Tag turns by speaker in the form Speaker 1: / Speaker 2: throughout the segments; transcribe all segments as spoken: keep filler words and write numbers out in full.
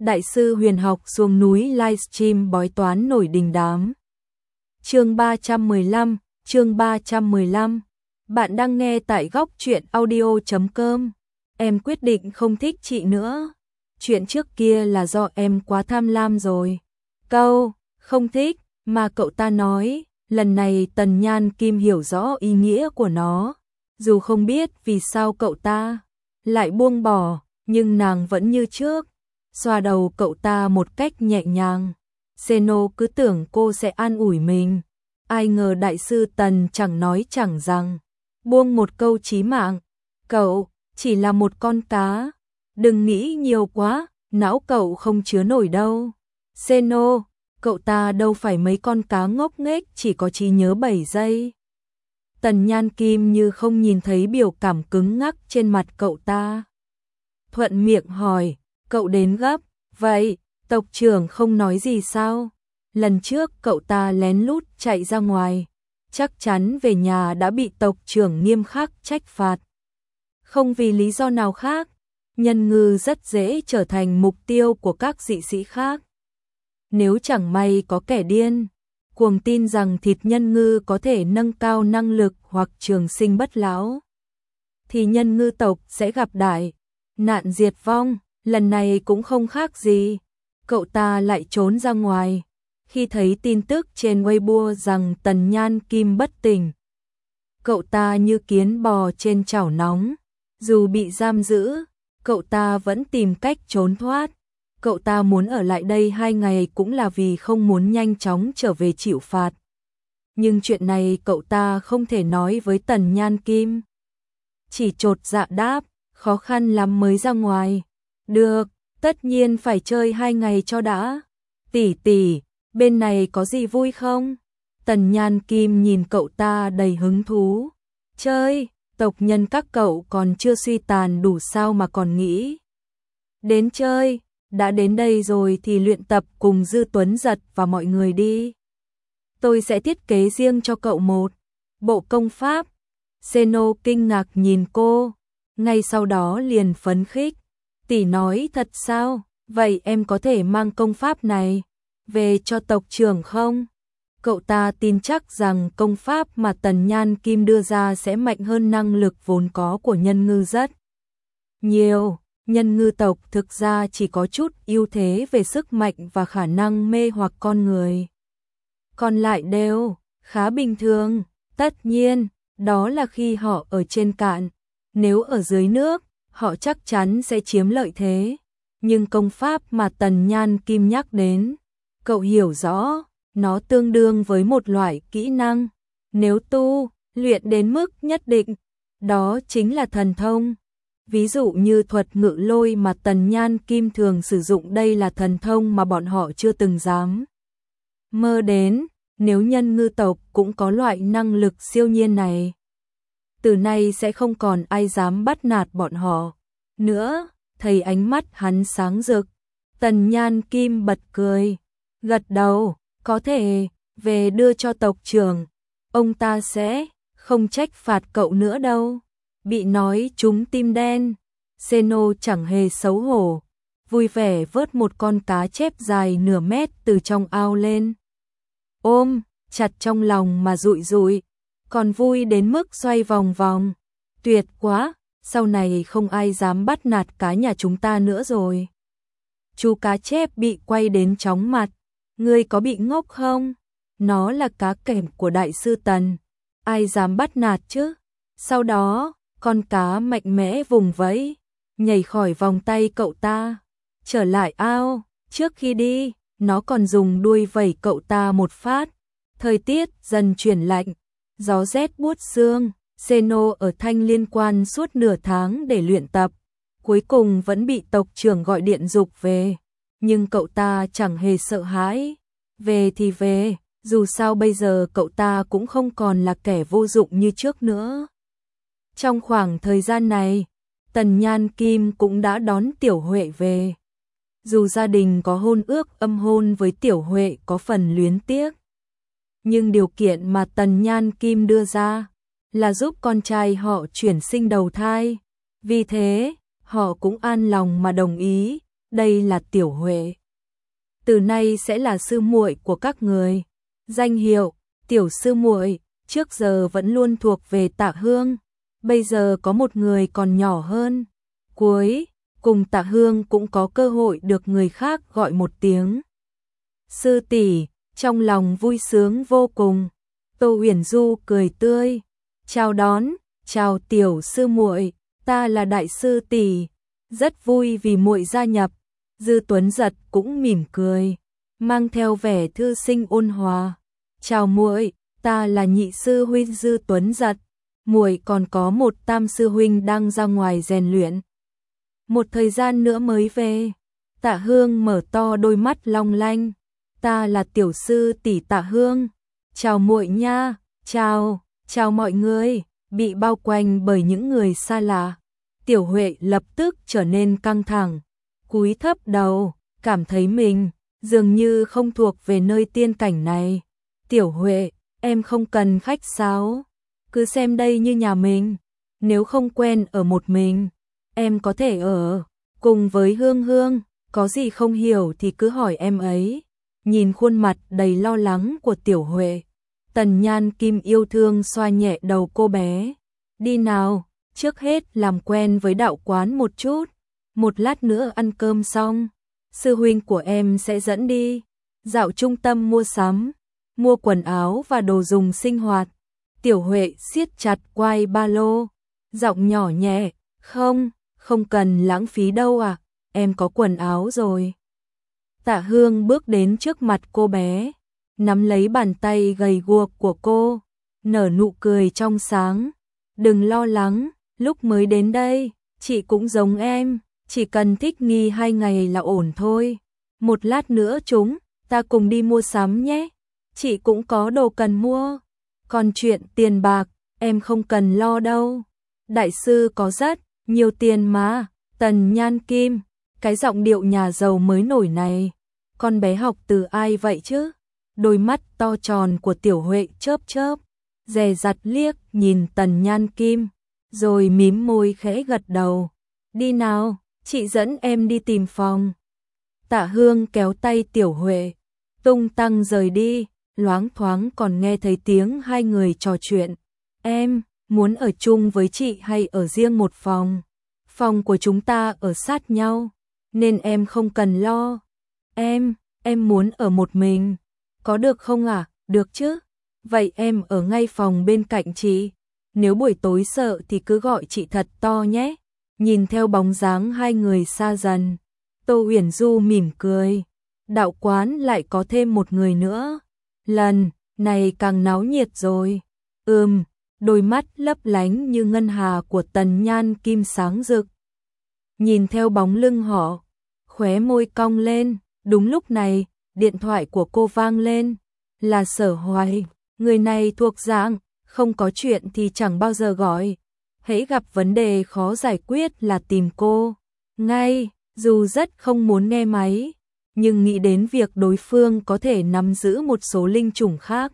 Speaker 1: Đại sư huyền học xuống núi livestream bói toán nổi đình đám. Chương ba trăm mười lăm, chương ba trăm mười lăm. Bạn đang nghe tại góc truyện audio chấm com. Em quyết định không thích chị nữa. Chuyện trước kia là do em quá tham lam rồi. Câu không thích mà cậu ta nói, lần này Tần Nhan Kim hiểu rõ ý nghĩa của nó. Dù không biết vì sao cậu ta lại buông bỏ, nhưng nàng vẫn như trước xoa đầu cậu ta một cách nhẹ nhàng. Seno cứ tưởng cô sẽ an ủi mình, ai ngờ đại sư Tần chẳng nói chẳng rằng, buông một câu chí mạng, cậu chỉ là một con cá, đừng nghĩ nhiều quá, não cậu không chứa nổi đâu. Seno, cậu ta đâu phải mấy con cá ngốc nghếch chỉ có trí nhớ bảy giây. Tần Nhan Kim như không nhìn thấy biểu cảm cứng ngắc trên mặt cậu ta. Thuận miệng hỏi, cậu đến gấp, vậy, tộc trưởng không nói gì sao? Lần trước cậu ta lén lút chạy ra ngoài, chắc chắn về nhà đã bị tộc trưởng nghiêm khắc trách phạt. Không vì lý do nào khác, nhân ngư rất dễ trở thành mục tiêu của các dị sĩ khác. Nếu chẳng may có kẻ điên cuồng tin rằng thịt nhân ngư có thể nâng cao năng lực hoặc trường sinh bất lão, thì nhân ngư tộc sẽ gặp đại nạn diệt vong. Lần này cũng không khác gì, cậu ta lại trốn ra ngoài khi thấy tin tức trên Weibo rằng Tần Nhan Kim bất tỉnh. Cậu ta như kiến bò trên chảo nóng, dù bị giam giữ, cậu ta vẫn tìm cách trốn thoát. Cậu ta muốn ở lại đây hai ngày cũng là vì không muốn nhanh chóng trở về chịu phạt. Nhưng chuyện này cậu ta không thể nói với Tần Nhan Kim. Chỉ chột dạ đáp, khó khăn lắm mới ra ngoài. Được, tất nhiên phải chơi hai ngày cho đã. Tỷ tỷ, bên này có gì vui không? Tần Nhan Kim nhìn cậu ta đầy hứng thú. Chơi, tộc nhân các cậu còn chưa suy tàn đủ sao mà còn nghĩ đến chơi. Đã đến đây rồi thì luyện tập cùng Dư Tuấn Giật và mọi người đi. Tôi sẽ thiết kế riêng cho cậu một bộ công pháp. Seno kinh ngạc nhìn cô, ngay sau đó liền phấn khích. Tỷ nói thật sao? Vậy em có thể mang công pháp này về cho tộc trưởng không? Cậu ta tin chắc rằng công pháp mà Tần Nhan Kim đưa ra sẽ mạnh hơn năng lực vốn có của nhân ngư rất nhiều. Nhân ngư tộc thực ra chỉ có chút ưu thế về sức mạnh và khả năng mê hoặc con người. Còn lại đều khá bình thường, tất nhiên, đó là khi họ ở trên cạn. Nếu ở dưới nước, họ chắc chắn sẽ chiếm lợi thế. Nhưng công pháp mà Tần Nhan Kim nhắc đến, cậu hiểu rõ, nó tương đương với một loại kỹ năng. Nếu tu, luyện đến mức nhất định, đó chính là thần thông. Ví dụ như thuật ngự lôi mà Tần Nhan Kim thường sử dụng, đây là thần thông mà bọn họ chưa từng dám mơ đến. Nếu nhân ngư tộc cũng có loại năng lực siêu nhiên này, từ nay sẽ không còn ai dám bắt nạt bọn họ nữa. Thấy ánh mắt hắn sáng rực, Tần Nhan Kim bật cười, gật đầu, có thể, về đưa cho tộc trưởng, ông ta sẽ không trách phạt cậu nữa đâu. Bị nói trúng tim đen, Seno chẳng hề xấu hổ, vui vẻ vớt một con cá chép dài nửa mét từ trong ao lên. Ôm chặt trong lòng mà dụi dụi, còn vui đến mức xoay vòng vòng. Tuyệt quá, sau này không ai dám bắt nạt cá nhà chúng ta nữa rồi. Chú cá chép bị quay đến chóng mặt, ngươi có bị ngốc không? Nó là cá kèm của đại sư Tần, ai dám bắt nạt chứ? Sau đó, con cá mạnh mẽ vùng vẫy, nhảy khỏi vòng tay cậu ta, trở lại ao. Trước khi đi, nó còn dùng đuôi vẩy cậu ta một phát. Thời tiết dần chuyển lạnh, gió rét buốt xương. Seno ở Thanh Liên Quan suốt nửa tháng để luyện tập, cuối cùng vẫn bị tộc trưởng gọi điện giục về. Nhưng cậu ta chẳng hề sợ hãi, về thì về, dù sao bây giờ cậu ta cũng không còn là kẻ vô dụng như trước nữa. Trong khoảng thời gian này, Tần Nhan Kim cũng đã đón Tiểu Huệ về. Dù gia đình có hôn ước âm hôn với Tiểu Huệ có phần luyến tiếc, nhưng điều kiện mà Tần Nhan Kim đưa ra là giúp con trai họ chuyển sinh đầu thai. Vì thế, họ cũng an lòng mà đồng ý. đây là Tiểu Huệ. Từ nay sẽ là sư muội của các người. Danh hiệu Tiểu sư muội trước giờ vẫn luôn thuộc về Tạ Hương, bây giờ có một người còn nhỏ hơn. Cuối cùng Tạ Hương cũng có cơ hội được người khác gọi một tiếng sư tỷ, trong lòng vui sướng vô cùng. Tô Huyền Du cười tươi, chào đón, chào tiểu sư muội, ta là đại sư tỷ, rất vui vì muội gia nhập. Dư Tuấn Giật cũng mỉm cười, mang theo vẻ thư sinh ôn hòa, chào muội, ta là nhị sư huynh Dư Tuấn Giật, muội còn có một tam sư huynh đang ra ngoài rèn luyện, một thời gian nữa mới về. Tạ Hương mở to đôi mắt long lanh, ta là tiểu sư tỷ Tạ Hương, chào muội nha, chào, chào mọi người. Bị bao quanh bởi những người xa lạ, Tiểu Huệ lập tức trở nên căng thẳng, cúi thấp đầu, cảm thấy mình dường như không thuộc về nơi tiên cảnh này. Tiểu Huệ, em không cần khách sáo, cứ xem đây như nhà mình, nếu không quen ở một mình, em có thể ở cùng với Hương Hương, có gì không hiểu thì cứ hỏi em ấy. Nhìn khuôn mặt đầy lo lắng của Tiểu Huệ, Tần Nhan Kim yêu thương xoa nhẹ đầu cô bé. Đi nào, trước hết làm quen với đạo quán một chút, một lát nữa ăn cơm xong, sư huynh của em sẽ dẫn đi dạo trung tâm mua sắm, mua quần áo và đồ dùng sinh hoạt. Tiểu Huệ siết chặt quai ba lô, giọng nhỏ nhẹ, không, không cần lãng phí đâu à, em có quần áo rồi. Tạ Hương bước đến trước mặt cô bé, nắm lấy bàn tay gầy guộc của cô, nở nụ cười trong sáng. Đừng lo lắng, lúc mới đến đây, chị cũng giống em, chỉ cần thích nghi hai ngày là ổn thôi. Một lát nữa chúng ta cùng đi mua sắm nhé, chị cũng có đồ cần mua. Còn chuyện tiền bạc, em không cần lo đâu. Đại sư có rất nhiều tiền mà. Tần Nhan Kim, cái giọng điệu nhà giàu mới nổi này, con bé học từ ai vậy chứ? Đôi mắt to tròn của Tiểu Huệ chớp chớp, dè dặt liếc nhìn Tần Nhan Kim, rồi mím môi khẽ gật đầu. Đi nào, chị dẫn em đi tìm phòng. Tạ Hương kéo tay Tiểu Huệ, tung tăng rời đi, loáng thoáng còn nghe thấy tiếng hai người trò chuyện. Em muốn ở chung với chị hay ở riêng một phòng? Phòng của chúng ta ở sát nhau, nên em không cần lo. Em, em muốn ở một mình, có được không ạ? À? Được chứ. Vậy em ở ngay phòng bên cạnh chị. Nếu buổi tối sợ thì cứ gọi chị thật to nhé. Nhìn theo bóng dáng hai người xa dần, Tô Huyền Du mỉm cười. Đạo quán lại có thêm một người nữa. Lần này càng náo nhiệt rồi. Ừm, đôi mắt lấp lánh như ngân hà của Tần Nhan Kim sáng rực. Nhìn theo bóng lưng họ, khóe môi cong lên. Đúng lúc này, điện thoại của cô vang lên. Là Sở Hoài. Người này thuộc dạng không có chuyện thì chẳng bao giờ gọi, hễ gặp vấn đề khó giải quyết là tìm cô ngay. Dù rất không muốn nghe máy, nhưng nghĩ đến việc đối phương có thể nắm giữ một số linh chủng khác,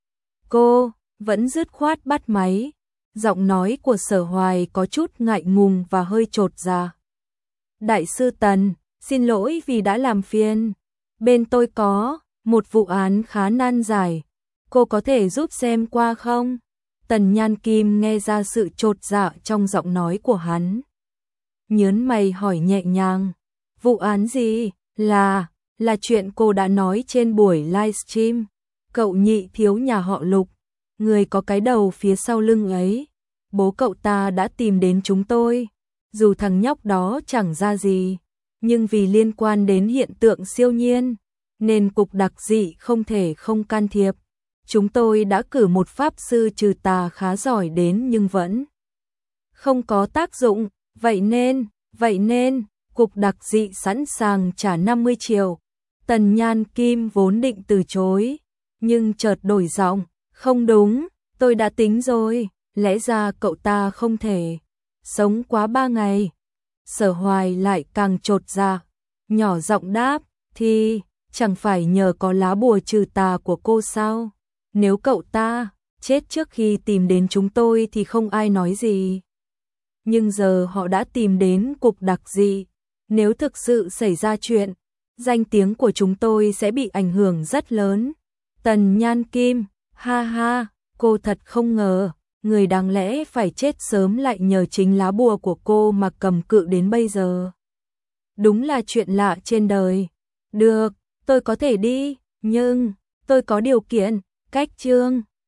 Speaker 1: cô vẫn dứt khoát bắt máy. Giọng nói của Sở Hoài có chút ngại ngùng và hơi chột dạ. Đại sư Tần, xin lỗi vì đã làm phiền. Bên tôi có một vụ án khá nan giải, cô có thể giúp xem qua không? Tần Nhan Kim nghe ra sự chột dạ trong giọng nói của hắn, nhớn mày hỏi nhẹ nhàng. Vụ án gì? Là, là chuyện cô đã nói trên buổi livestream. Cậu nhị thiếu nhà họ Lục, người có cái đầu phía sau lưng ấy, bố cậu ta đã tìm đến chúng tôi. Dù thằng nhóc đó chẳng ra gì, nhưng vì liên quan đến hiện tượng siêu nhiên, nên cục đặc dị không thể không can thiệp. Chúng tôi đã cử một pháp sư trừ tà khá giỏi đến nhưng vẫn không có tác dụng. Vậy nên, vậy nên, cục đặc dị sẵn sàng trả năm mươi triệu. Tần Nhan Kim vốn định từ chối, nhưng chợt đổi giọng. Không đúng, tôi đã tính rồi, lẽ ra cậu ta không thể sống quá ba ngày. Sở Hoài lại càng chột dạ, nhỏ giọng đáp, thì chẳng phải nhờ có lá bùa trừ tà của cô sao? Nếu cậu ta chết trước khi tìm đến chúng tôi thì không ai nói gì. Nhưng giờ họ đã tìm đến cục đặc dị, Nếu thực sự xảy ra chuyện, danh tiếng của chúng tôi sẽ bị ảnh hưởng rất lớn. Tần Nhan Kim, ha ha, cô thật không ngờ, người đáng lẽ phải chết sớm lại nhờ chính lá bùa của cô mà cầm cự đến bây giờ. Đúng là chuyện lạ trên đời. Được, tôi có thể đi, nhưng tôi có điều kiện. Cách Trương